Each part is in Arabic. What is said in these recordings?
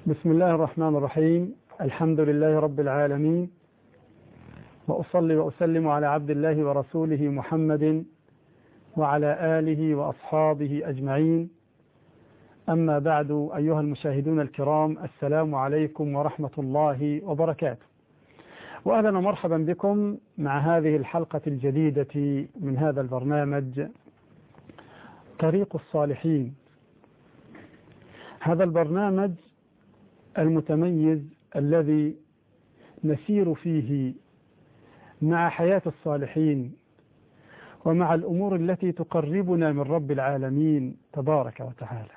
بسم الله الرحمن الرحيم. الحمد لله رب العالمين، وأصلي وأسلم على عبد الله ورسوله محمد وعلى آله وأصحابه أجمعين. أما بعد، أيها المشاهدون الكرام، السلام عليكم ورحمة الله وبركاته، وأهلا ومرحبا بكم مع هذه الحلقة الجديدة من هذا البرنامج طريق الصالحين. هذا البرنامج المتميز الذي نسير فيه مع حياة الصالحين ومع الأمور التي تقربنا من رب العالمين تبارك وتعالى.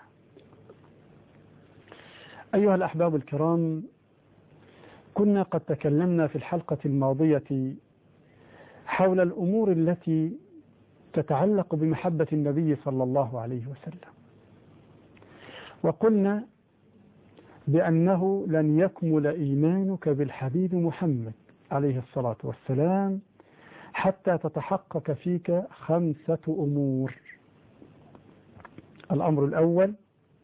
أيها الأحباب الكرام، كنا قد تكلمنا في الحلقة الماضية حول الأمور التي تتعلق بمحبة النبي صلى الله عليه وسلم، وقلنا بأنه لن يكمل إيمانك بالحبيب محمد عليه الصلاة والسلام حتى تتحقق فيك 5 أمور. الأمر الأول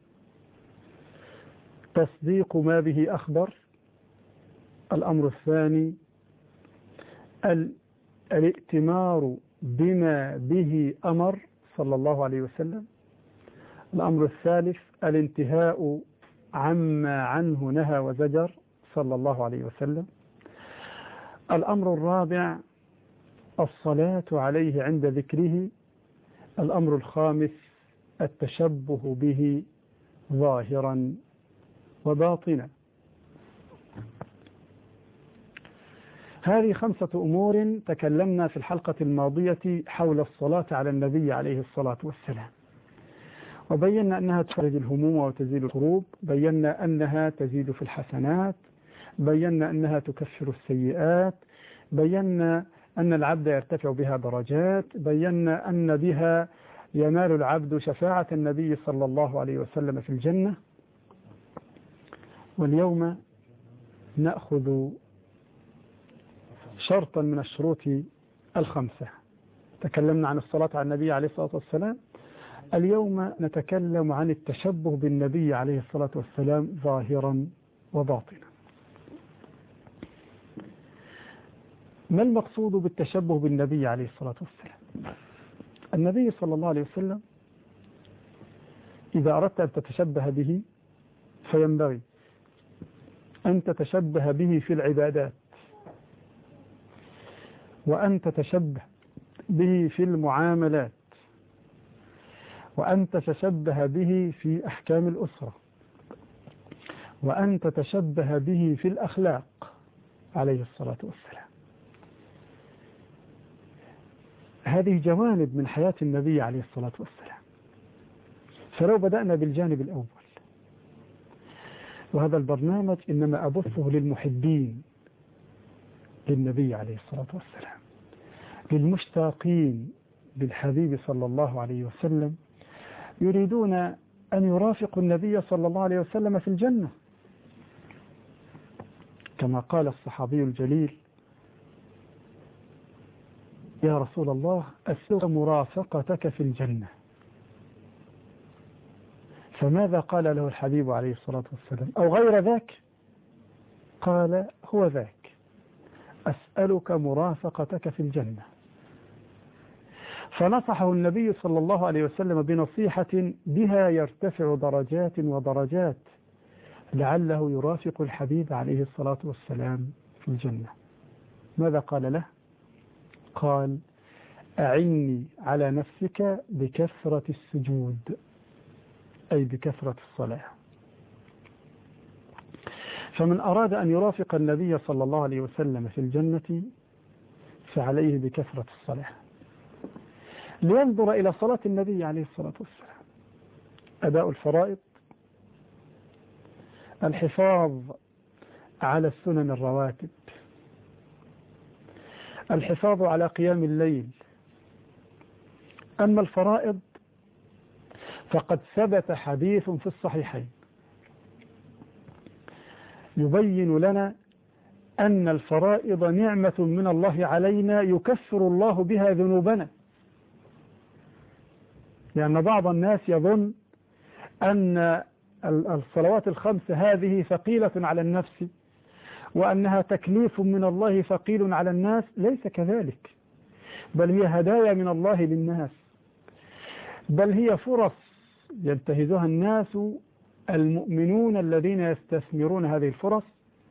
تصديق ما به أخبر. الأمر الثاني الائتمار بما به أمر صلى الله عليه وسلم. الأمر الثالث الانتهاء عما عنه نهى وزجر صلى الله عليه وسلم. الأمر الرابع الصلاة عليه عند ذكره. الأمر الخامس التشبه به ظاهرا وباطنا. هذه 5 أمور تكلمنا في الحلقة الماضية حول الصلاة على النبي عليه الصلاة والسلام، وبينا أنها تفرج الهموم وتزيل الكروب، بينا أنها تزيد في الحسنات، بينا أنها تكفر السيئات، بينا أن العبد يرتفع بها درجات، بينا أن بها ينال العبد شفاعة النبي صلى الله عليه وسلم في الجنة. واليوم نأخذ شرطا من الشروط 5. تكلمنا عن الصلاة على النبي عليه الصلاة والسلام. اليوم نتكلم عن التشبه بالنبي عليه الصلاة والسلام ظاهرا وباطنا. ما المقصود بالتشبه بالنبي عليه الصلاة والسلام؟ النبي صلى الله عليه وسلم إذا أردت أن تتشبه به فينبغي أن تتشبه به في العبادات، وأن تتشبه به في المعاملات، وأن تتشبه به في أحكام الأسرة، وأن تتشبه به في الأخلاق عليه الصلاة والسلام. هذه جوانب من حياة النبي عليه الصلاة والسلام. فلو بدأنا بالجانب الأول، وهذا البرنامج إنما أبثه للمحبين للنبي عليه الصلاة والسلام، للمشتاقين بالحبيب صلى الله عليه وسلم، يريدون أن يرافقوا النبي صلى الله عليه وسلم في الجنة، كما قال الصحابي الجليل: يا رسول الله أسألك مرافقتك في الجنة. فماذا قال له الحبيب عليه الصلاة والسلام؟ أو غير ذاك؟ قال: هو ذاك، أسألك مرافقتك في الجنة. فنصحه النبي صلى الله عليه وسلم بنصيحة بها يرتفع درجات ودرجات لعله يرافق الحبيب عليه الصلاة والسلام في الجنة. ماذا قال له؟ قال: أعني على نفسك بكثرة السجود، أي بكثرة الصلاة. فمن أراد أن يرافق النبي صلى الله عليه وسلم في الجنة فعليه بكثرة الصلاة. لينظر إلى صلاة النبي عليه الصلاة والسلام: أداء الفرائض، الحفاظ على السنن الرواتب، الحفاظ على قيام الليل. أما الفرائض فقد ثبت حديث في الصحيحين يبين لنا أن الفرائض نعمة من الله علينا يكفر الله بها ذنوبنا. لأن بعض الناس يظن أن الصلوات الخمس هذه ثقيلة على النفس وأنها تكليف من الله ثقيل على الناس، ليس كذلك، بل هي هدايا من الله للناس، بل هي فرص ينتهزها الناس المؤمنون الذين يستثمرون هذه الفرص،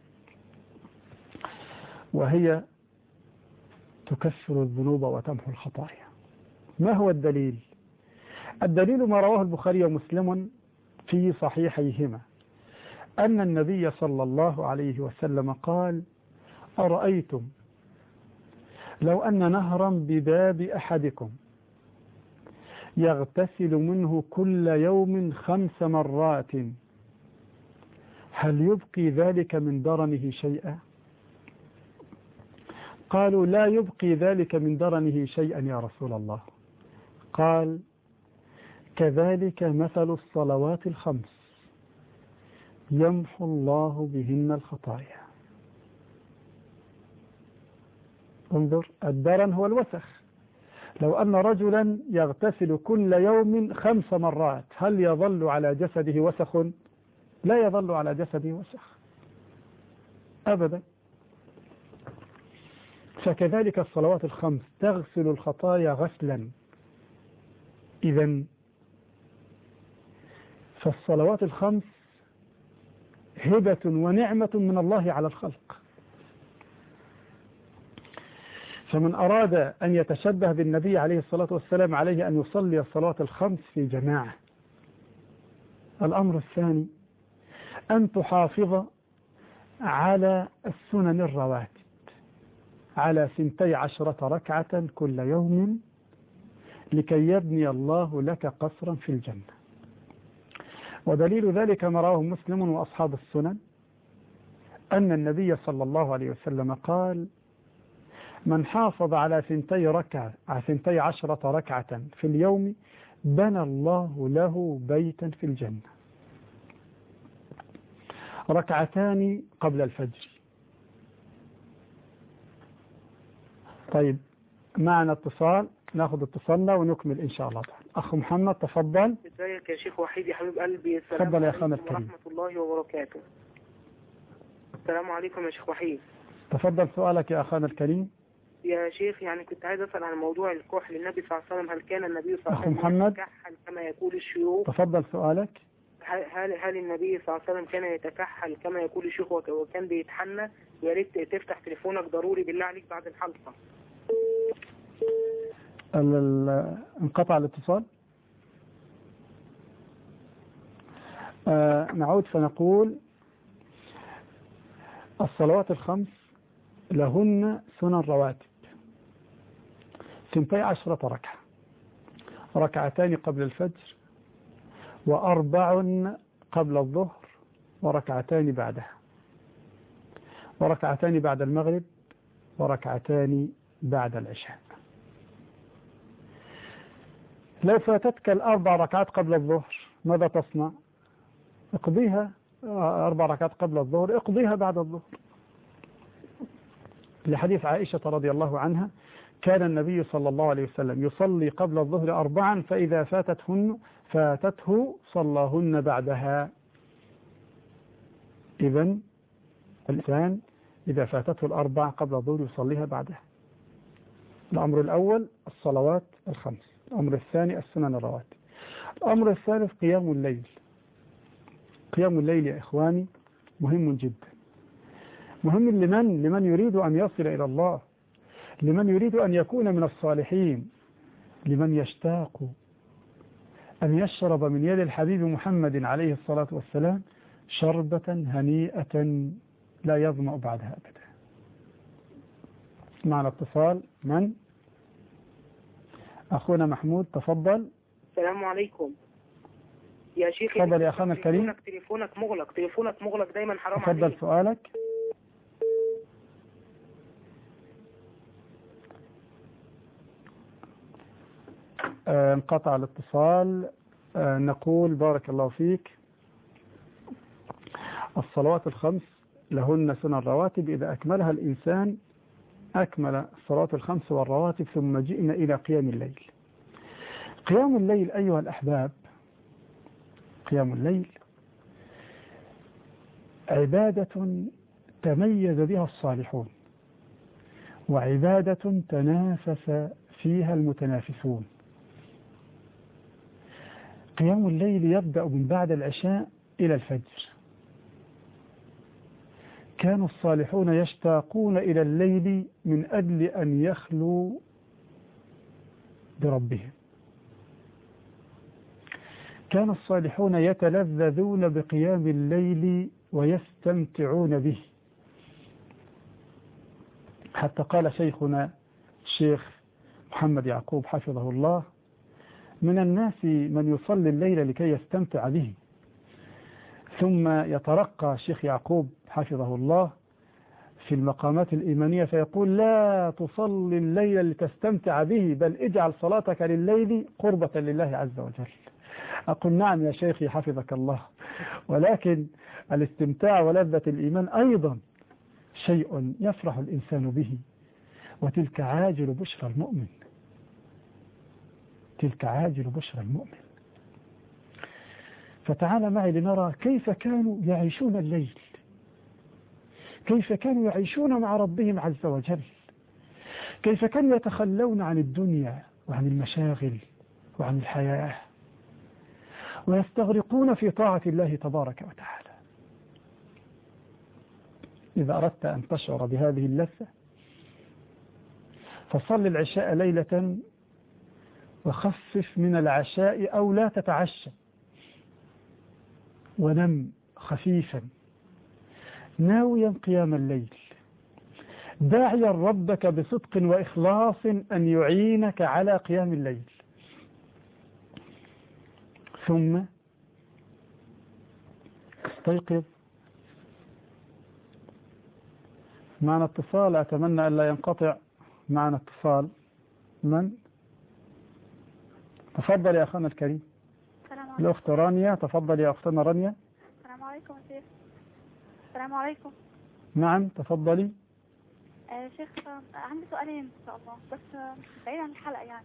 وهي تكفر الذنوب وتمحو الخطايا. ما هو الدليل؟ الدليل ما رواه البخاري ومسلم في صحيحيهما أن النبي صلى الله عليه وسلم قال: أرأيتم لو أن نهرا بباب أحدكم يغتسل منه كل يوم 5 مرات هل يبقي ذلك من درنه شيئا؟ قالوا: لا يبقي ذلك من درنه شيئا يا رسول الله. قال: كذلك مثل الصلوات الخمس يمحو الله بهن الخطايا. انظر، الدرن هو الوسخ. لو أن رجلا يغتسل كل يوم 5 مرات هل يظل على جسده وسخ؟ لا يظل على جسده وسخ أبدا. فكذلك الصلوات الخمس تغسل الخطايا غسلا. إذن فالصلوات الخمس هبة ونعمة من الله على الخلق، فمن أراد أن يتشبه بالنبي عليه الصلاة والسلام عليه أن يصلي الصلوات الخمس في جماعة. الأمر الثاني أن تحافظ على السنن الرواتب على 12 ركعة كل يوم لكي يبني الله لك قصرا في الجنة. ودليل ذلك ما رواه مسلم وأصحاب السنن أن النبي صلى الله عليه وسلم قال: من حافظ على 12 ركعة في اليوم بنى الله له بيتا في الجنة. ركعتان قبل الفجر. طيب، معنا اتصال، ناخذ اتصالنا ونكمل إن شاء الله تعالى. أخ محمد تفضل. ازيك يا شيخ وحيد يا حبيب قلبي؟ السلام تفضل يا عليكم الكريم. ورحمة الله وبركاته. السلام عليكم يا شيخ وحيد. تفضل سؤالك يا أخانا الكريم. يا شيخ يعني كنت عايز أسأل عن موضوع الكحل. النبي صلى الله عليه وسلم هل كان النبي صلى الله عليه وسلم محمد يتكحل كما يقول الشيوخ؟ تفضل سؤالك. هل النبي صلى الله عليه وسلم كان يتكحل كما يقول الشيوخ وكان بيتحنى؟ يا ريت تفتح تليفونك ضروري بالله عليك بعد الحلقة. انقطع الاتصال. نعود فنقول: الصلوات الخمس لهن سنن رواتب 12 ركعة، ركعتان قبل الفجر، و4 قبل الظهر، وركعتان بعدها، وركعتان بعد المغرب، وركعتان بعد العشاء. لو فاتتك 4 ركعات قبل الظهر ماذا تصنع؟ اقضيها. 4 ركعات قبل الظهر اقضيها بعد الظهر، لحديث عائشة رضي الله عنها: كان النبي صلى الله عليه وسلم يصلي قبل الظهر 4 فإذا فاتته صلاهن بعدها. إذن الإنسان إذا فاتته 4 قبل الظهر يصليها بعدها. الأمر الأول الصلوات الخمس. الأمر الثاني السنن الرواتب. الأمر الثالث قيام الليل. قيام الليل يا إخواني مهم جدا، مهم لمن يريد أن يصل إلى الله، لمن يريد أن يكون من الصالحين، لمن يشتاق أن يشرب من يد الحبيب محمد عليه الصلاة والسلام شربة هنيئة لا يظمأ بعدها أبدا. معنا اتصال. من؟ أخونا محمود تفضل. السلام عليكم يا شيخ. تفضل يا أخانا الكريم. تليفونك مغلق دايما، حرام عليك. تفضل سؤالك. انقطع الاتصال. نقول بارك الله فيك: الصلوات الخمس لهن سنن رواتب، إذا أكملها الإنسان أكمل الصلوات الخمس والرواتب. ثم جئنا إلى قيام الليل. قيام الليل أيها الأحباب، قيام الليل عبادة تميز بها الصالحون، وعبادة تنافس فيها المتنافسون. قيام الليل يبدأ من بعد العشاء إلى الفجر. كان الصالحون يشتاقون إلى الليل من أجل أن يخلوا بربهم. كان الصالحون يتلذذون بقيام الليل ويستمتعون به، حتى قال شيخنا الشيخ محمد يعقوب حفظه الله: من الناس من يصلي الليل لكي يستمتع به. ثم يترقى الشيخ يعقوب حفظه الله في المقامات الإيمانية فيقول: لا تصلي الليل لتستمتع به، بل اجعل صلاتك لليل قربة لله عز وجل. أقول: نعم يا شيخي حفظك الله، ولكن الاستمتاع ولذة الإيمان أيضا شيء يفرح الإنسان به، وتلك عاجل بشرى المؤمن، تلك عاجل بشرى المؤمن. فتعال معي لنرى كيف كانوا يعيشون الليل، كيف كانوا يعيشون مع ربهم عز وجل، كيف كانوا يتخلون عن الدنيا وعن المشاغل وعن الحياة، ويستغرقون في طاعة الله تبارك وتعالى. إذا أردت أن تشعر بهذه اللذة فصل العشاء ليلة وخفف من العشاء أو لا تتعشى، ونم خفيفا ناويا قيام الليل، داعيا ربك بصدق وإخلاص أن يعينك على قيام الليل. ثم استيقظ. معنا اتصال، أتمنى أن لا ينقطع. معنا اتصال. من؟ تفضل يا أخانا الكريم. الأخت رانيا، تفضل يا أختنا رانيا. السلام عليكم يا شيخ. السلام عليكم. نعم تفضلي. شيخ عندي سؤالين إن شاء الله، بس بعيد عن الحلقة يعني.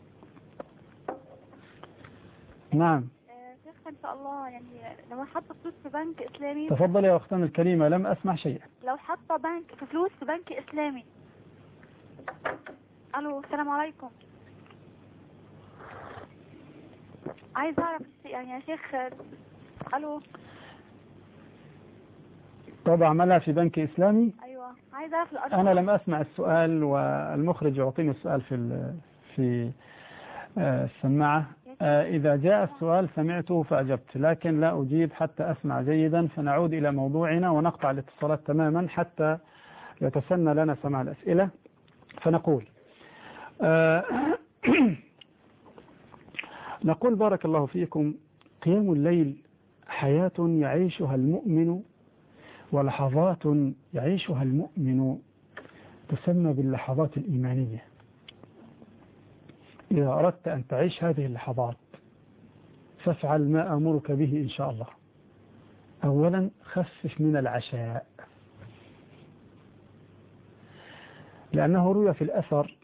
نعم. شيخ إن شاء الله يعني لو حاطة فلوس في بنك إسلامي. تفضل يا أختنا الكريمة، لم أسمع شيئا. لو حاطة فلوس في بنك إسلامي. ألو السلام عليكم. عايز أعرف يعني يا شيخ. ألو. طب عملها في بنك إسلامي؟ أيوة عايز أعرف الأرقام. أنا لم أسمع السؤال، والمخرج يعطيني السؤال في السماعة. إذا جاء السؤال سمعته فأجبت، لكن لا أجيب حتى أسمع جيدا. فنعود إلى موضوعنا ونقطع الاتصالات تماما حتى يتسنى لنا سماع الأسئلة. فنقول نقول بارك الله فيكم: قيام الليل حياة يعيشها المؤمن ولحظات يعيشها المؤمن، تسمى باللحظات الإيمانية. إذا أردت أن تعيش هذه اللحظات فافعل ما أمرك به إن شاء الله. أولا خفف من العشاء، لأنه روي في الأثر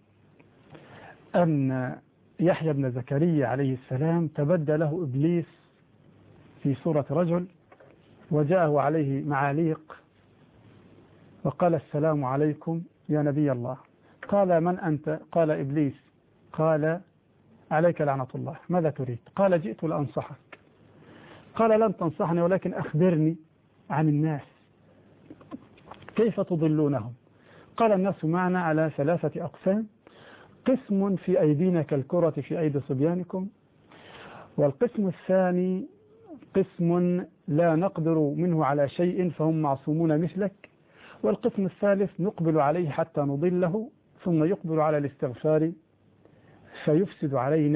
أن يحيى بن زكريا عليه السلام تبدى له إبليس في صورة رجل، وجاءه عليه معاليق وقال: السلام عليكم يا نبي الله. قال: من أنت؟ قال: إبليس. قال: عليك لعنة الله، ماذا تريد؟ قال: جئت لأنصحك. قال: لن تنصحني، ولكن أخبرني عن الناس، كيف تضلونهم؟ قال: الناس معنا على 3 أقسام: قسم في أيدينا كالكرة في أيدي صبيانكم، والقسم الثاني قسم لا نقدر منه على شيء فهم معصومون مثلك، والقسم الثالث نقبل عليه حتى نضله ثم يقبل على الاستغفار فيفسد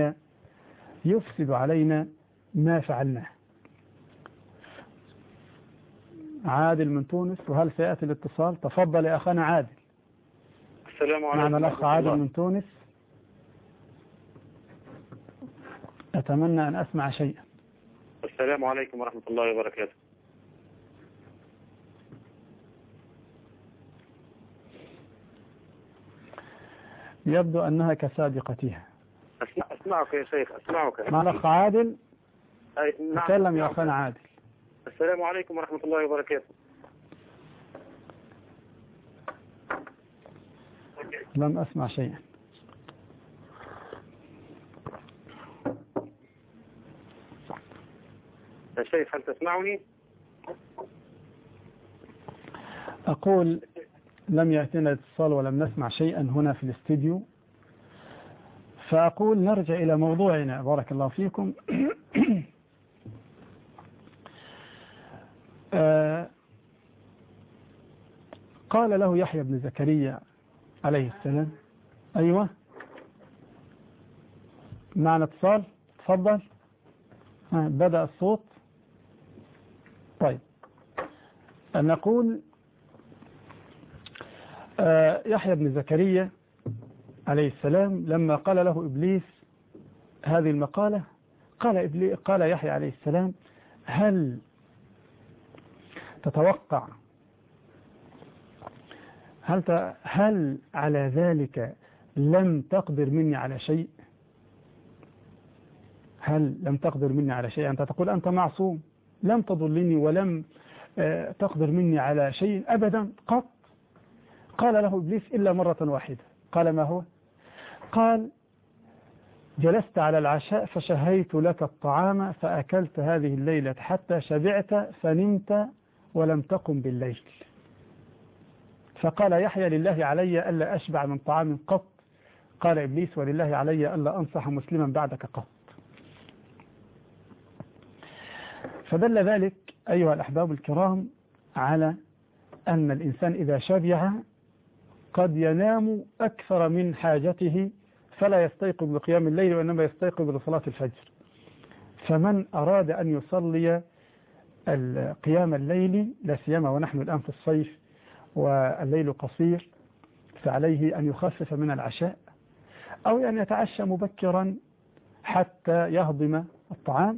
علينا ما فعلناه. عادل من تونس، وهل سيأتي الاتصال؟ تفضل يا أخانا عادل. السلام عليكم. معنا الأخ عادل من تونس، أتمنى أن أسمع شيئا. السلام عليكم ورحمة الله وبركاته. يبدو أنها كسابقتها. أسمعك يا شيخ، أسمعك. مع الأخ عادل. نعم. تكلم يا أخانا عادل. السلام عليكم ورحمة الله وبركاته. لم أسمع شيئا. يا شيخ هل تسمعني؟ أقول لم يأتنا اتصال ولم نسمع شيئا هنا في الاستديو، فأقول نرجع إلى موضوعنا. بارك الله فيكم. قال له يحيى بن زكريا عليه السلام. أيوة، معنا اتصال، تفضل. بدأ الصوت. طيب، نقول يحيى بن زكريا عليه السلام لما قال له إبليس هذه المقالة، قال يحيى عليه السلام: هل تتوقع، هل على ذلك لم تقدر مني على شيء؟ هل لم تقدر مني على شيء؟ أنت تقول أنت معصوم، لم تضلني ولم تقدر مني على شيء أبدا قط. قال له إبليس: إلا مرة واحدة. قال: ما هو؟ قال: جلست على العشاء فشهيت لك الطعام فأكلت هذه الليلة حتى شبعت فنمت ولم تقم بالليل. فقال يحيى: لله علي ألا أشبع من طعام قط. قال إبليس: ولله علي ألا أنصح مسلما بعدك قط. فدل ذلك أيها الأحباب الكرام على أن الإنسان إذا شبع قد ينام أكثر من حاجته فلا يستيقظ لقيام الليل وإنما يستيقظ لصلاة الفجر. فمن أراد أن يصلي قيام الليل، لا سيما ونحن الآن في الصيف والليل قصير، فعليه أن يخفف من العشاء أو أن يتعشى مبكرا حتى يهضم الطعام،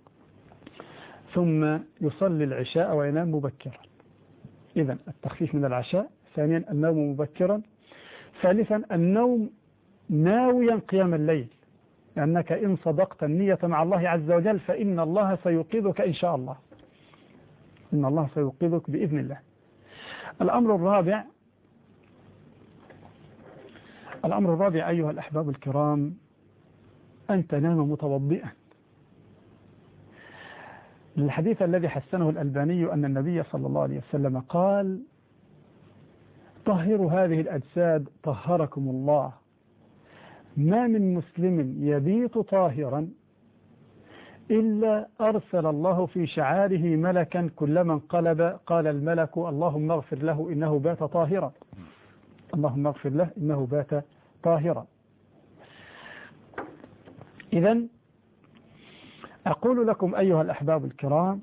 ثم يصلي العشاء وينام مبكرا. إذن التخفيف من العشاء. ثانيا النوم مبكرا. ثالثا النوم ناويا قيام الليل، لأنك إن صدقت النية مع الله عز وجل فإن الله سيوقظك إن شاء الله، إن الله سيوقظك بإذن الله. الأمر الرابع أيها الأحباب الكرام أن تنام متوضئا. الحديث الذي حسنه الألباني أن النبي صلى الله عليه وسلم قال: طهروا هذه الأجساد طهركم الله. ما من مسلم يبيت طاهرا إلا أرسل الله في شعاره ملكا كلما انقلب قال الملك: اللهم اغفر له إنه بات طاهرا، اللهم اغفر له إنه بات طاهرا. إذن أقول لكم أيها الأحباب الكرام: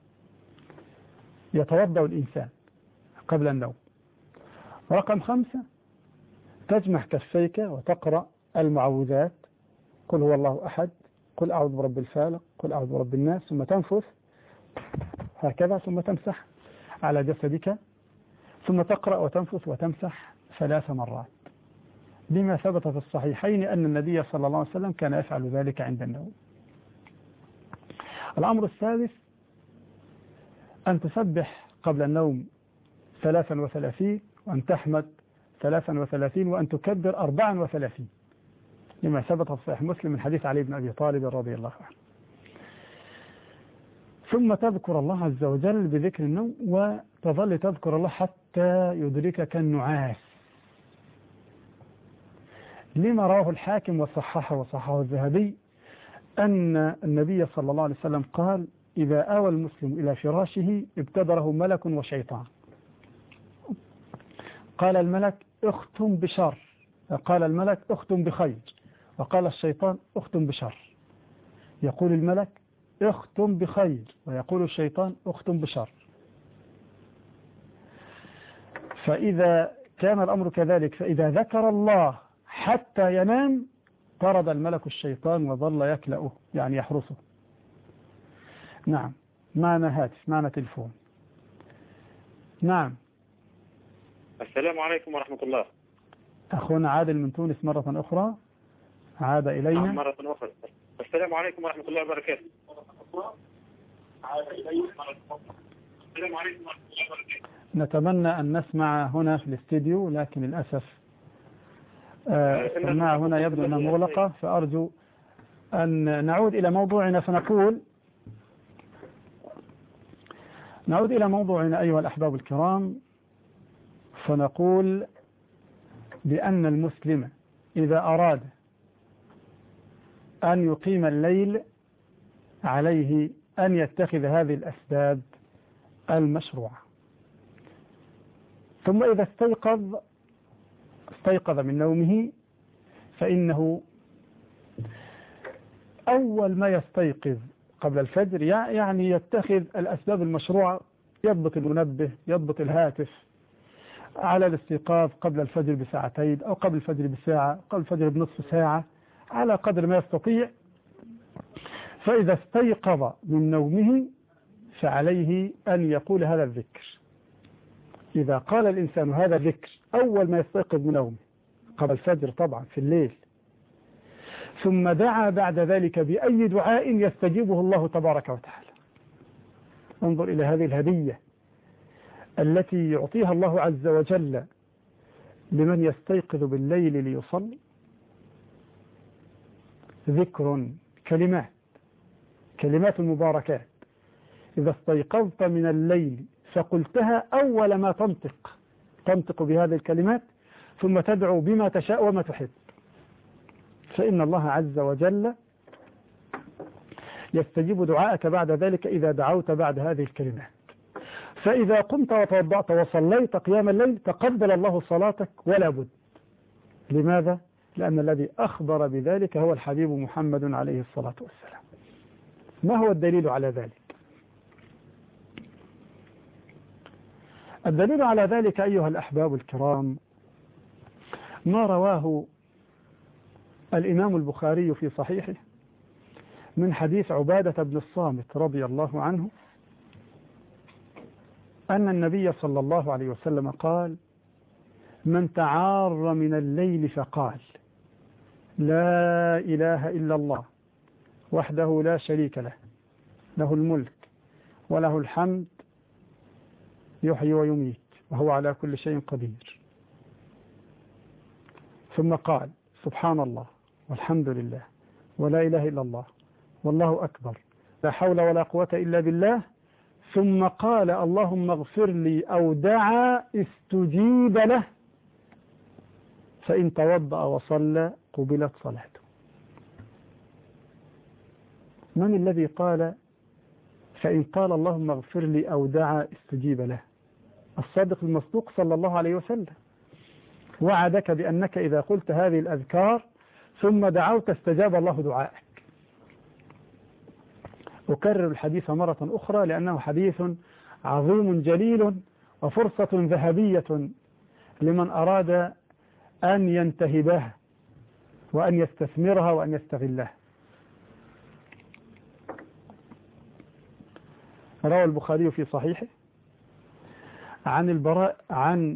يتوضأ الإنسان قبل النوم. رقم 5: تجمع كفيك وتقرأ المعوذات: قل هو الله أحد، قل أعوذ برب الفالق، قل أعوذ برب الناس، ثم تنفث هكذا، ثم تمسح على جسدك، ثم تقرأ وتنفث وتمسح 3 مرات، لما ثبت في الصحيحين أن النبي صلى الله عليه وسلم كان يفعل ذلك عند النوم. الأمر الثالث أن تسبح قبل النوم 33، وأن تحمد 33، وأن تكبر 34، لما ثبت في صحيح مسلم من حديث علي بن أبي طالب رضي الله عنه. ثم تذكر الله عز وجل بذكر النوم، وتظل تذكر الله حتى يدركك النعاس، لما رواه الحاكم وصححه الذهبي أن النبي صلى الله عليه وسلم قال: إذا آوى المسلم إلى فراشه ابتدره ملك وشيطان. قال الملك: اختم بشر، قال الملك: اختم بخير، وقال الشيطان: اختم بشر. يقول الملك: اختم بخير، ويقول الشيطان: اختم بشر. فإذا كان الأمر كذلك، فإذا ذكر الله حتى ينام طرد الملك الشيطان وظل يكلأه، يعني يحرسه. نعم، معنا هاتف، معنا تلفون. نعم. السلام عليكم ورحمة الله. أخونا عادل من تونس مرة أخرى عاد إلينا. مرة أخرى. السلام عليكم ورحمة الله وبركاته. السلام عليكم ورحمة الله وبركاته. نتمنى أن نسمع هنا في الاستديو، لكن للأسف السماعة هنا يبدو أنها مغلقة، فأرجو أن نعود إلى موضوعنا أيها الأحباب الكرام، فنقول بأن المسلم إذا أراد أن يقيم الليل عليه أن يتخذ هذه الأسباب المشروعة. ثم إذا استيقظ من نومه، فإنه أول ما يستيقظ قبل الفجر يعني يتخذ الأسباب المشروعة، يضبط المنبه، يضبط الهاتف على الاستيقاظ قبل الفجر بساعتين أو قبل الفجر بساعة، قبل الفجر بنصف ساعة، على قدر ما يستطيع. فإذا استيقظ من نومه فعليه أن يقول هذا الذكر. إذا قال الإنسان هذا الذكر أول ما يستيقظ من نومه قبل الفجر طبعا في الليل، ثم دعا بعد ذلك بأي دعاء يستجيبه الله تبارك وتعالى. انظر إلى هذه الهدية التي يعطيها الله عز وجل لمن يستيقظ بالليل ليصلي. ذكر، كلمات مباركات. إذا استيقظت من الليل فقلتها أول ما تنطق بهذه الكلمات، ثم تدعو بما تشاء وما تحب، فإن الله عز وجل يستجيب دعاءك بعد ذلك إذا دعوت بعد هذه الكلمات. فإذا قمت وتوضأت وصليت قيام الليل تقبل الله صلاتك ولا بد. لماذا؟ لأن الذي أخبر بذلك هو الحبيب محمد عليه الصلاة والسلام. ما هو الدليل على ذلك؟ الدليل على ذلك أيها الأحباب الكرام ما رواه الإمام البخاري في صحيحه من حديث عبادة بن الصامت رضي الله عنه أن النبي صلى الله عليه وسلم قال: من تعار من الليل فقال لا إله إلا الله وحده لا شريك له، له الملك وله الحمد يحيي ويميت وهو على كل شيء قدير، ثم قال سبحان الله والحمد لله ولا إله إلا الله والله أكبر لا حول ولا قوة إلا بالله، ثم قال اللهم اغفر لي أو دعا استجيب له، فإن توضأ وصلى قبلت صلاته. من الذي قال فإن قال اللهم اغفر لي أو دعا استجيب له؟ الصادق المصدوق صلى الله عليه وسلم وعدك بأنك إذا قلت هذه الأذكار ثم دعوت استجاب الله دعائك. أكرر الحديث مرة أخرى لأنه حديث عظيم جليل وفرصة ذهبية لمن أراد أن ينتهبها وأن يستثمرها وأن يستغلها. روى البخاري في صحيحه عن البراء عن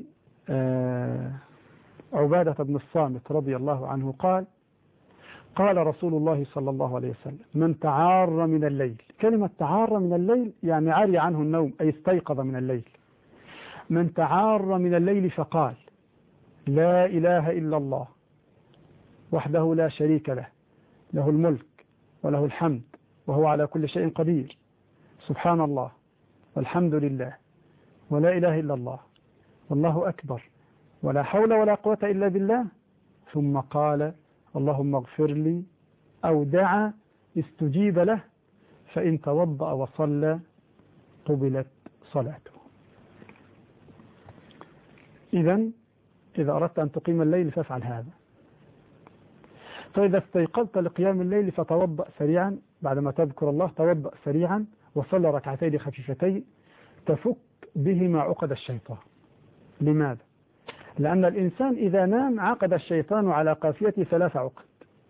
عبادة بن الصامت رضي الله عنه قال: قال رسول الله صلى الله عليه وسلم: من تعار من الليل. كلمة تعار من الليل يعني عري عنه النوم، أي استيقظ من الليل. من تعار من الليل فقال لا إله إلا الله وحده لا شريك له، له الملك وله الحمد وهو على كل شيء قدير، سبحان الله والحمد لله ولا إله إلا الله والله أكبر ولا حول ولا قوة إلا بالله، ثم قال اللهم اغفر لي أو دعا استجيب له، فإن توضأ وصلى قبلت صلاته. إذا أردت أن تقيم الليل فافعل هذا. فإذا استيقظت لقيام الليل فتوضأ سريعا، بعدما تذكر الله توضأ سريعا وصلى ركعتين خفيفتين تفك بهما عقد الشيطان. لماذا؟ لأن الإنسان إذا نام عقد الشيطان على قافيته 3 عقد،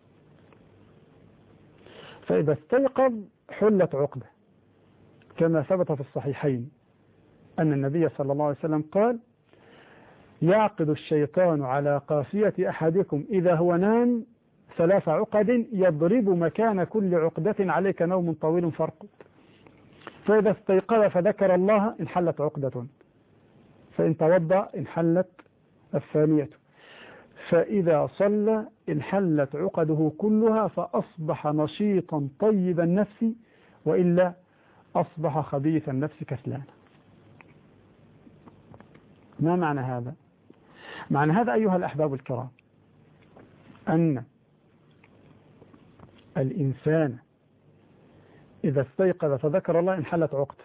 فإذا استيقظ حلت عقده، كما ثبت في الصحيحين أن النبي صلى الله عليه وسلم قال: يعقد الشيطان على قافية أحدكم إذا هو نام 3 عقد يضرب مكان كل عقدة عليك نوم طويل فارقد. فإذا استيقظ فذكر الله انحلت عقدة، فإن توضأ انحلت الثانية، فإذا صلى انحلت عقده كلها فأصبح نشيطا طيب النفس، وإلا أصبح خبيث النفس كسلانا. ما معنى هذا؟ معنى هذا أيها الأحباب الكرام أن الإنسان إذا استيقظ فذكر الله انحلت عقده،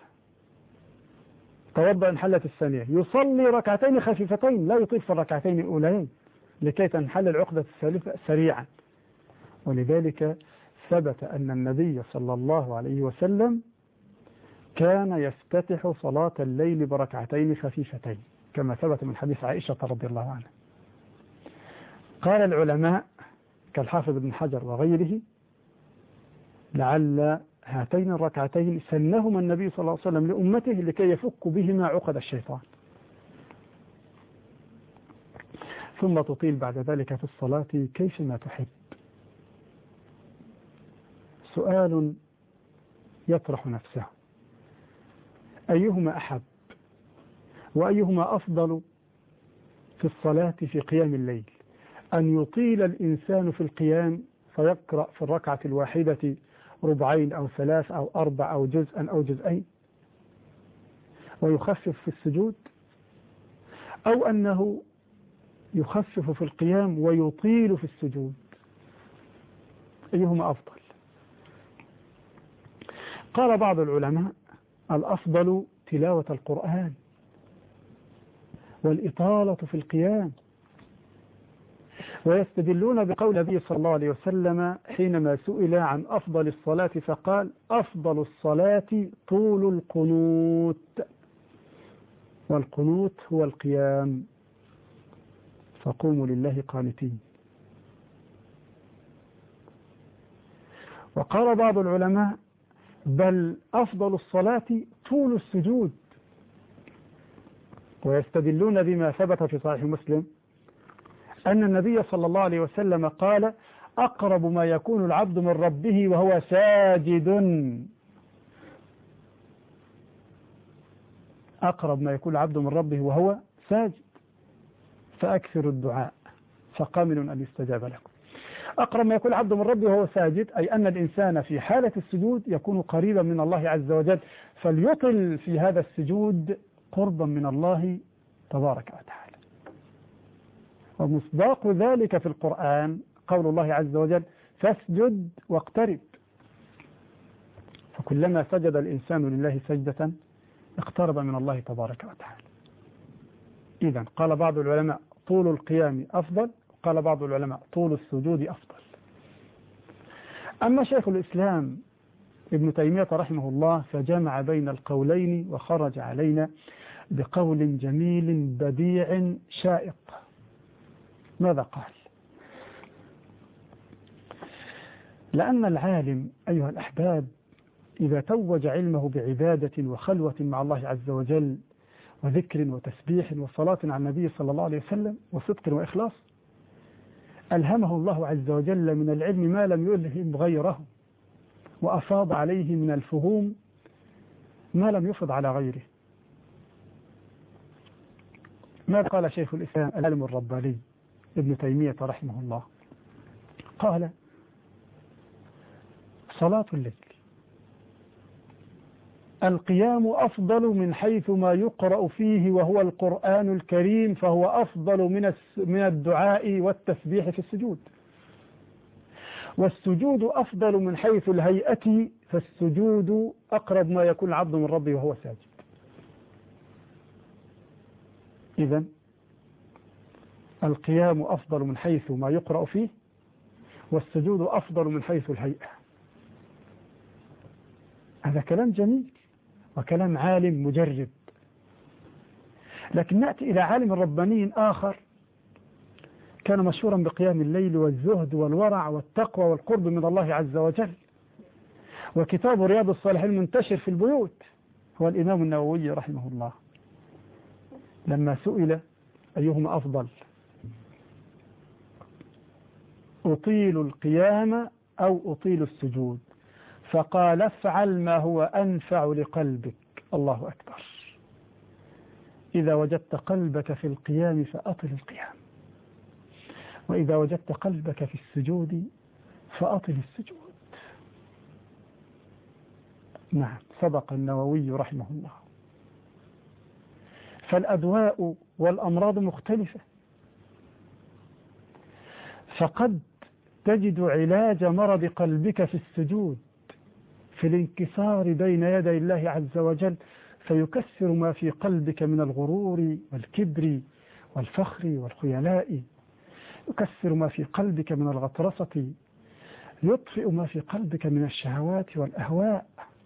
توضأ انحلت الثانية، يصلي ركعتين خفيفتين لا يطيل في الركعتين الأولين لكي تنحل العقدة الثالثة سريعا. ولذلك ثبت أن النبي صلى الله عليه وسلم كان يفتتح صلاة الليل بركعتين خفيفتين كما ثبت من حديث عائشة رضي الله عنها. قال العلماء كالحافظ ابن حجر وغيره لعل هاتين الركعتين سنهما النبي صلى الله عليه وسلم لأمته لكي يفك بهما عقد الشيطان، ثم تطيل بعد ذلك في الصلاة كيفما تحب. سؤال يطرح نفسه: أيهما أحب وأيهما أفضل في الصلاة في قيام الليل؟ أن يطيل الإنسان في القيام فيقرأ في الركعة الواحدة ربعين أو ثلاث أو أربع أو جزءا أو جزئين ويخفف في السجود، أو أنه يخفف في القيام ويطيل في السجود؟ أيهما أفضل؟ قال بعض العلماء الأفضل تلاوة القرآن والإطالة في القيام، ويستدلون بقول النبي صلى الله عليه وسلم حينما سئل عن أفضل الصلاة فقال: أفضل الصلاة طول القنوت، والقنوت هو القيام، فقوموا لله قانتين. وقال بعض العلماء: بل أفضل الصلاة طول السجود، ويستدلون بما ثبت في صحيح مسلم أن النبي صلى الله عليه وسلم قال: أقرب ما يكون العبد من ربه وهو ساجد، أقرب ما يكون العبد من ربه وهو ساجد، فأكثر الدعاء فقامل أن يستجاب لكم. أقرب ما يكون العبد من ربه وهو ساجد، أي أن الإنسان في حالة السجود يكون قريبا من الله عز وجل، فليطل في هذا السجود قربا من الله تبارك وتعالى. ومصداق ذلك في القرآن قول الله عز وجل: فاسجد واقترب. فكلما سجد الإنسان لله سجدة اقترب من الله تبارك وتعالى. إذن قال بعض العلماء: طول القيام أفضل، قال بعض العلماء: طول السجود أفضل. أما شيخ الإسلام ابن تيمية رحمه الله فجمع بين القولين وخرج علينا بقول جميل بديع شائق. ماذا قال؟ لأن العالم أيها الأحباب إذا توج علمه بعبادة وخلوة مع الله عز وجل وذكر وتسبيح وصلاة على النبي صلى الله عليه وسلم وصدق وإخلاص، ألهمه الله عز وجل من العلم ما لم يلهم غيره، وأفاض عليه من الفهوم ما لم يفض على غيره. ما قال شيخ الإسلام العالم الرباني ابن تيمية رحمه الله؟ قال: صلاة الليل القيام أفضل من حيث ما يقرأ فيه وهو القرآن الكريم، فهو أفضل من الدعاء والتسبيح في السجود. والسجود أفضل من حيث الهيئة، فالسجود أقرب ما يكون العبد من ربه وهو ساجد. إذن القيام أفضل من حيث ما يقرأ فيه، والسجود أفضل من حيث الهيئة. هذا كلام جميل وكلام عالم مجرب. لكن نأتي إلى عالم رباني آخر كان مشهورا بقيام الليل والزهد والورع والتقوى والقرب من الله عز وجل، وكتاب رياض الصالحين منتشر في البيوت، هو الإمام النووي رحمه الله. لما سئل أيهما أفضل، أطيل القيام أو أطيل السجود، فقال: افعل ما هو أنفع لقلبك. الله أكبر. إذا وجدت قلبك في القيام فأطل القيام، وإذا وجدت قلبك في السجود فأطل السجود. نعم، صدق النووي رحمه الله. فالأدواء والأمراض مختلفة، فقد تجد علاج مرض قلبك في السجود، في الانكسار بين يدي الله عز وجل، فيكسر ما في قلبك من الغرور والكبر والفخر والخيلاء، يكسر ما في قلبك من الغطرسة، يطفئ ما في قلبك من الشهوات والأهواء.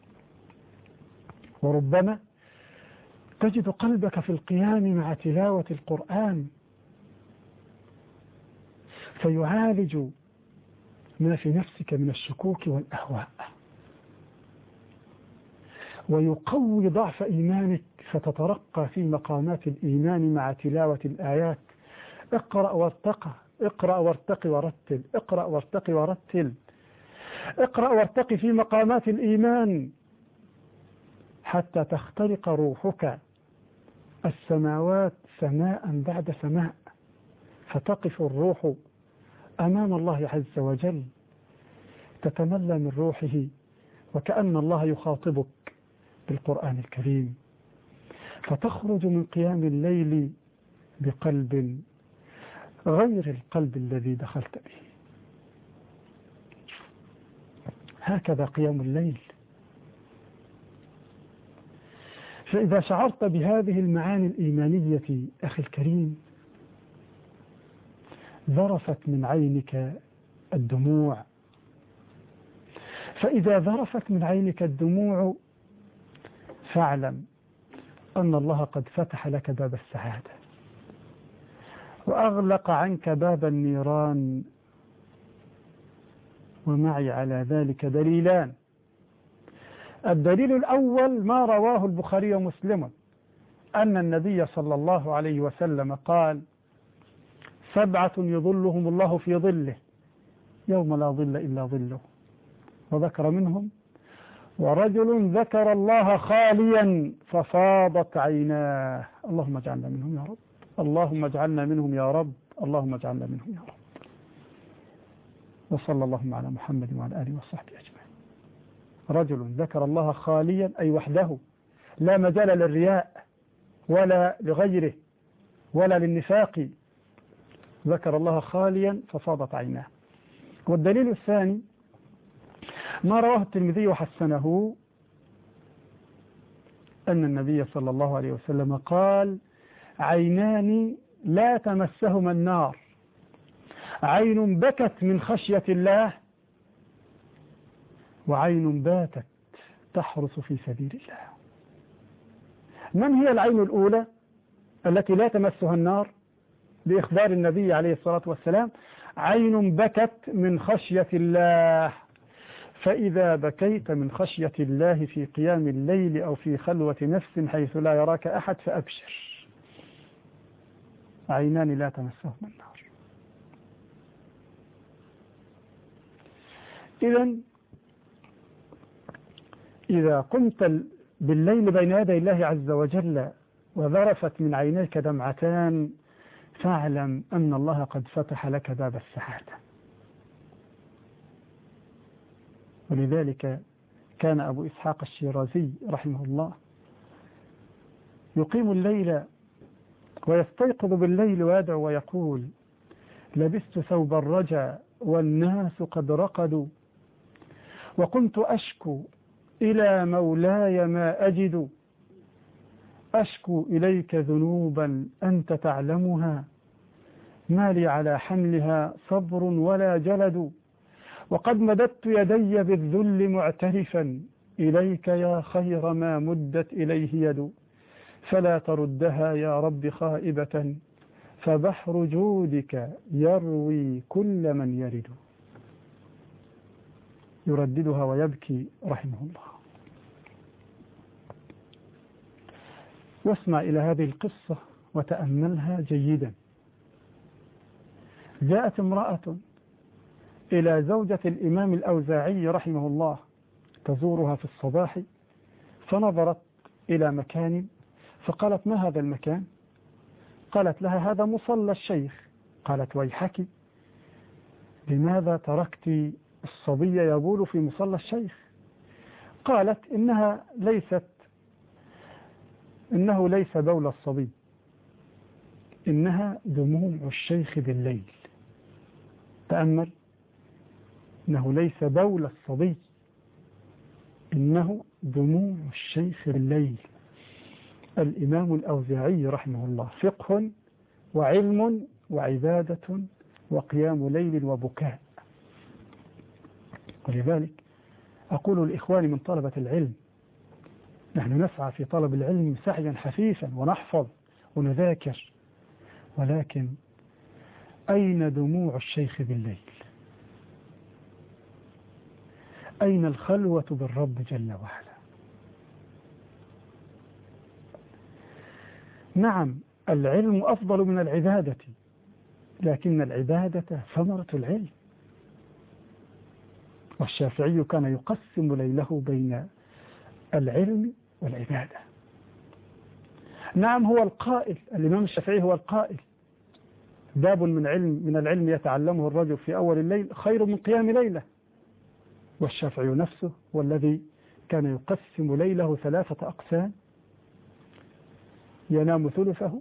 وربما تجد قلبك في القيام مع تلاوة القرآن فيعالج ما في نفسك من الشكوك والأهواء، ويقوي ضعف إيمانك فتترقى في مقامات الإيمان مع تلاوة الآيات. اقرأ وارتقى، اقرأ وارتقي ورتل، اقرأ وارتقي ورتل، اقرأ وارتقي في مقامات الإيمان حتى تخترق روحك السماوات سماء بعد سماء، فتقف الروح أمام الله عز وجل تتملى من روحه، وكأن الله يخاطبك بالقرآن الكريم، فتخرج من قيام الليل بقلب غير القلب الذي دخلت به. هكذا قيام الليل. فإذا شعرت بهذه المعاني الإيمانية أخي الكريم ذرفت من عينك الدموع، فإذا ذرفت من عينك الدموع فاعلم أن الله قد فتح لك باب السعادة وأغلق عنك باب النيران. ومعي على ذلك دليلان. الدليل الأول ما رواه البخاري ومسلم أن النبي صلى الله عليه وسلم قال: 7 يظلهم الله في ظله يوم لا ظل إلا ظله، وذكر منهم: ورجل ذكر الله خاليا ففاضت عيناه. اللهم اجعلنا منهم يا رب، اللهم اجعلنا منهم يا رب، اللهم اجعلنا منهم يا رب. وصلى اللهم على محمد وعلى آله وصحبه أجمعين. رجل ذكر الله خاليا أي وحده، لا مجال للرياء ولا لغيره ولا للنفاق، ذكر الله خاليا ففاضت عيناه. والدليل الثاني ما رواه الترمذي وحسنه أن النبي صلى الله عليه وسلم قال: عينان لا تمسهما النار، عين بكت من خشية الله، وعين باتت تحرس في سبيل الله. من هي العين الأولى التي لا تمسها النار بإخبار النبي عليه الصلاة والسلام؟ عين بكت من خشية الله. فإذا بكيت من خشية الله في قيام الليل أو في خلوة نفس حيث لا يراك أحد فأبشر، عينان لا تمسهما النار. إذا قمت بالليل بين يدي الله عز وجل وذرفت من عينيك دمعتان فاعلم أن الله قد فتح لك باب السعادة. ولذلك كان أبو إسحاق الشيرازي رحمه الله يقيم الليل ويستيقظ بالليل ويدعو ويقول: لبست ثوب الرجا والناس قد رقدوا، وكنت أشكو إلى مولاي ما أجد، أشكو إليك ذنوبا أنت تعلمها، ما لي على حملها صبر ولا جلد، وقد مددت يدي بالذل معترفا إليك يا خير ما مدت إليه يد، فلا تردها يا رب خائبة، فبحر جودك يروي كل من يرد. يرددها ويبكي رحمه الله. واسمع إلى هذه القصة وتأملها جيدا. جاءت امرأة إلى زوجة الإمام الأوزاعي رحمه الله تزورها في الصباح، فنظرت إلى مكان فقالت: ما هذا المكان؟ قالت لها: هذا مصلى الشيخ. قالت: ويحك، لماذا تركت الصبي يبول في مصلى الشيخ؟ قالت إنه ليس بول الصبي، إنها دموع الشيخ بالليل. تأمل، إنه ليس بول الصبي، إنه دموع الشيخ بالليل. الإمام الأوزاعي رحمه الله: فقه وعلم وعبادة وقيام ليل وبكاء. ولذلك أقول لإخواني من طلبة العلم: نحن نسعى في طلب العلم سعيا حثيثا ونحفظ ونذاكر، ولكن أين دموع الشيخ بالليل؟ أين الخلوة بالرب جل وعلا؟ نعم، العلم أفضل من العبادة، لكن العبادة ثمرة العلم. والشافعي كان يقسم ليله بين العلم والعبادة. نعم، هو القائل، الإمام الشافعي هو القائل: باب من العلم يتعلمه الرجل في أول الليل خير من قيام ليلة. والشافعي نفسه هو الذي كان يقسم ليله 3 أقسام: ينام ثلثه،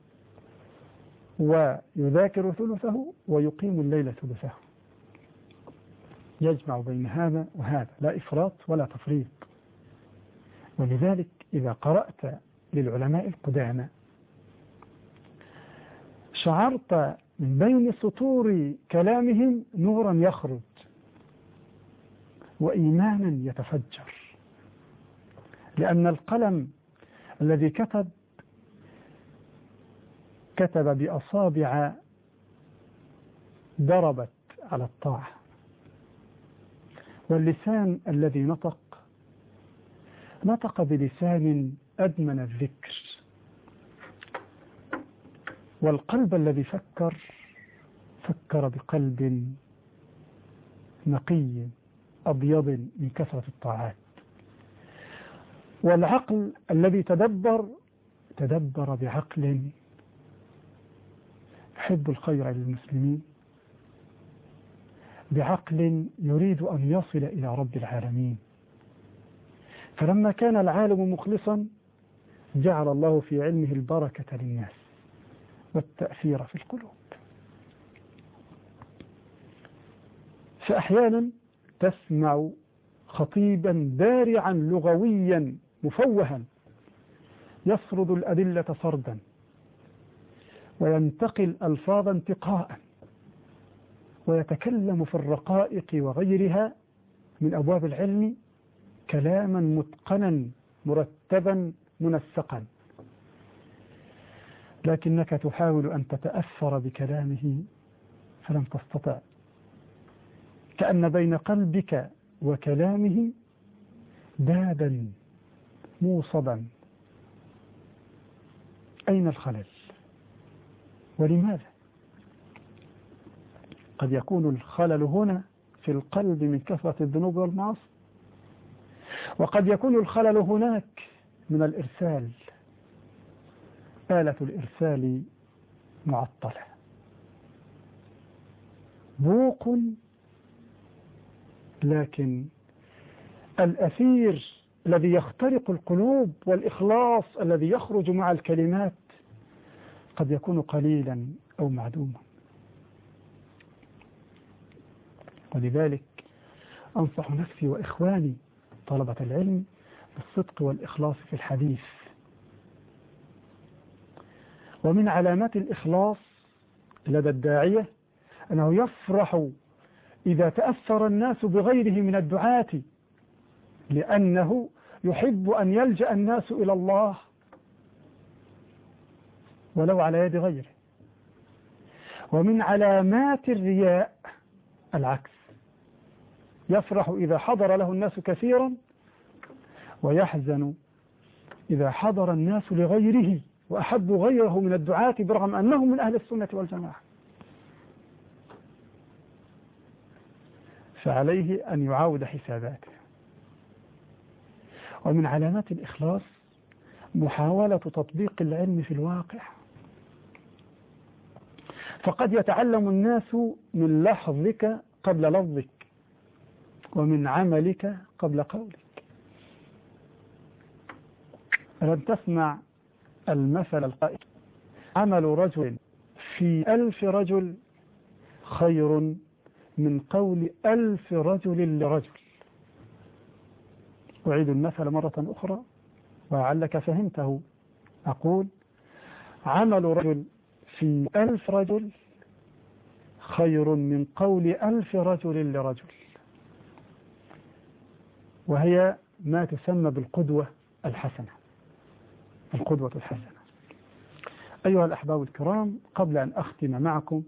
ويذاكر ثلثه، ويقيم الليل ثلثه. يجمع بين هذا وهذا، لا إفراط ولا تفريط. ولذلك إذا قرأت للعلماء القدامى شعرت من بين سطور كلامهم نورا يخرج وإيمانا يتفجر، لأن القلم الذي كتب بأصابع ضربت على الطاعة، واللسان الذي نطق بلسان أدمن الذكر، والقلب الذي فكر بقلب نقي أبيض من كثرة الطاعات، والعقل الذي تدبر بعقل يحب الخير للمسلمين، بعقل يريد أن يصل إلى رب العالمين. فلما كان العالم مخلصا جعل الله في علمه البركة للناس والتأثير في القلوب. فأحيانا تسمع خطيبا بارعا لغويا مفوها يسرد الأدلة سردا وينتقي الألفاظ انتقاء ويتكلم في الرقائق وغيرها من أبواب العلم كلاما متقنا مرتبا منسقا، لكنك تحاول أن تتأثر بكلامه فلم تستطع، كأن بين قلبك وكلامه بابا موصدا. أين الخلل؟ ولماذا؟ قد يكون الخلل هنا في القلب من كثرة الذنوب والمعاصي، وقد يكون الخلل هناك من الإرسال، آلة الإرسال معطلة، بوق، لكن الأثير الذي يخترق القلوب والإخلاص الذي يخرج مع الكلمات قد يكون قليلا أو معدوما. ولذلك أنصح نفسي وإخواني طلبة العلم بالصدق والإخلاص في الحديث. ومن علامات الإخلاص لدى الداعية أنه يفرح إذا تأثر الناس بغيره من الدعاة، لأنه يحب أن يلجأ الناس إلى الله ولو على يد غيره. ومن علامات الرياء العكس، يفرح إذا حضر له الناس كثيرا ويحزن إذا حضر الناس لغيره وأحبوا غيره من الدعاة برغم أنهم من أهل السنة والجماعة. فعليه أن يعاود حساباته. ومن علامات الإخلاص محاولة تطبيق العلم في الواقع، فقد يتعلم الناس من لحظك قبل لفظك، ومن عملك قبل قولك. ألم تسمع المثل القائل: عمل رجل في 1000 رجل خير من قول 1000 رجل لرجل. أعيد المثل مرة أخرى ولعلك فهمته. أقول: عمل رجل في 1000 رجل خير من قول 1000 رجل لرجل، وهي ما تسمى بالقدوة الحسنة. القدوة الحسنة. أيها الأحباب الكرام، قبل أن أختم معكم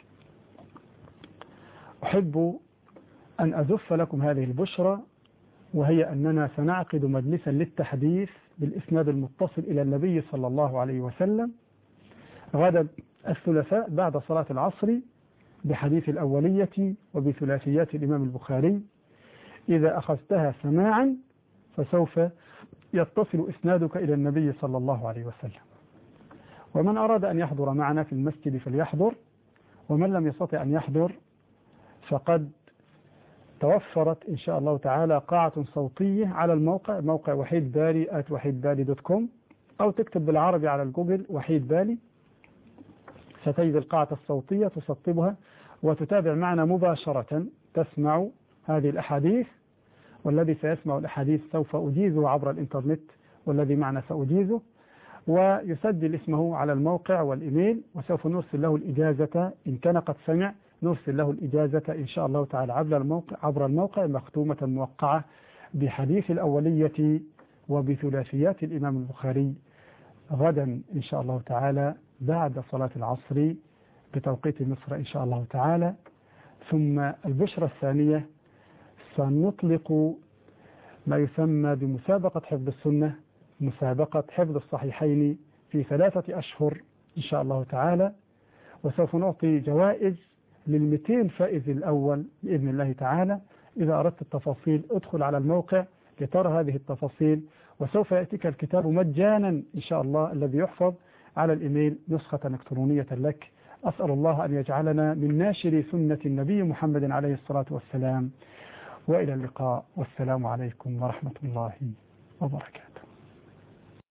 أحب أن أزف لكم هذه البشرى، وهي أننا سنعقد مجلسا للتحديث بالإسناد المتصل إلى النبي صلى الله عليه وسلم غدا الثلاثاء بعد صلاة العصر بحديث الأولية وبثلاثيات الإمام البخاري. إذا أخذتها سماعا فسوف يتصل إسنادك إلى النبي صلى الله عليه وسلم. ومن أراد أن يحضر معنا في المسجد فليحضر، ومن لم يستطع أن يحضر فقد توفرت إن شاء الله تعالى قاعة صوتية على الموقع، موقع وحيد بالي @وحيدبالي.com، أو تكتب بالعربي على الجوجل وحيد بالي، ستجد القاعة الصوتية تسطبها وتتابع معنا مباشرة. تسمع هذه الأحاديث، والذي سيسمع الأحاديث سوف أجيزه عبر الإنترنت، والذي معنا سأجيزه، ويسجل اسمه على الموقع والإيميل، وسوف نرسل له الإجازة إن كان قد سمع. نرسل له الإجازة إن شاء الله تعالى عبر الموقع مختومة موقعة بحديث الأولية وبثلاثيات الإمام البخاري غدا إن شاء الله تعالى بعد صلاة العصر بتوقيت مصر إن شاء الله تعالى. ثم البشرى الثانية، سنطلق ما يسمى بمسابقة حفظ السنة، مسابقة حفظ الصحيحين في 3 أشهر إن شاء الله تعالى، وسوف نعطي جوائز لل200 فائز الأول بإذن الله تعالى. إذا أردت التفاصيل ادخل على الموقع لترى هذه التفاصيل، وسوف يأتيك الكتاب مجانا إن شاء الله الذي يحفظ على الإيميل نسخة إلكترونية لك. أسأل الله أن يجعلنا من ناشر سنة النبي محمد عليه الصلاة والسلام، وإلى اللقاء، والسلام عليكم ورحمة الله وبركاته.